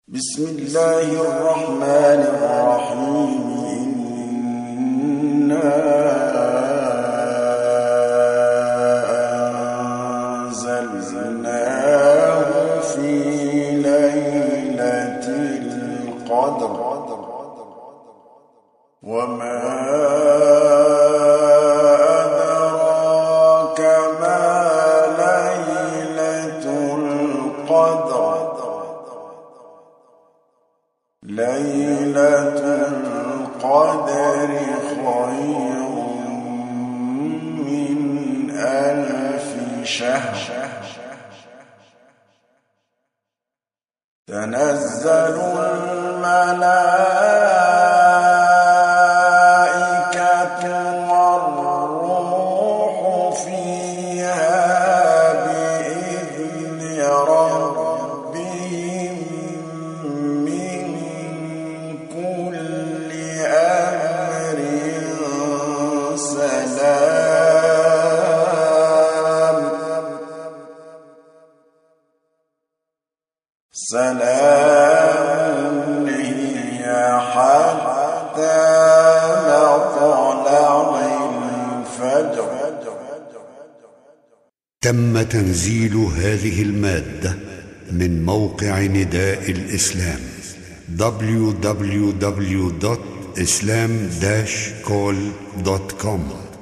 بسم الله الرحمن الرحيم. إنا أنزلناه في ليلة القدر وما أدراك ما ليلة القدر. ليلة القدر خير من 1000 شهر. تنزل الملائكة والروح فيها بإذن ربهم من كل أمر سلام هي حتى مطلع الفجر. تم تنزيل هذه المادة من موقع نداء الإسلام www.islam-call.com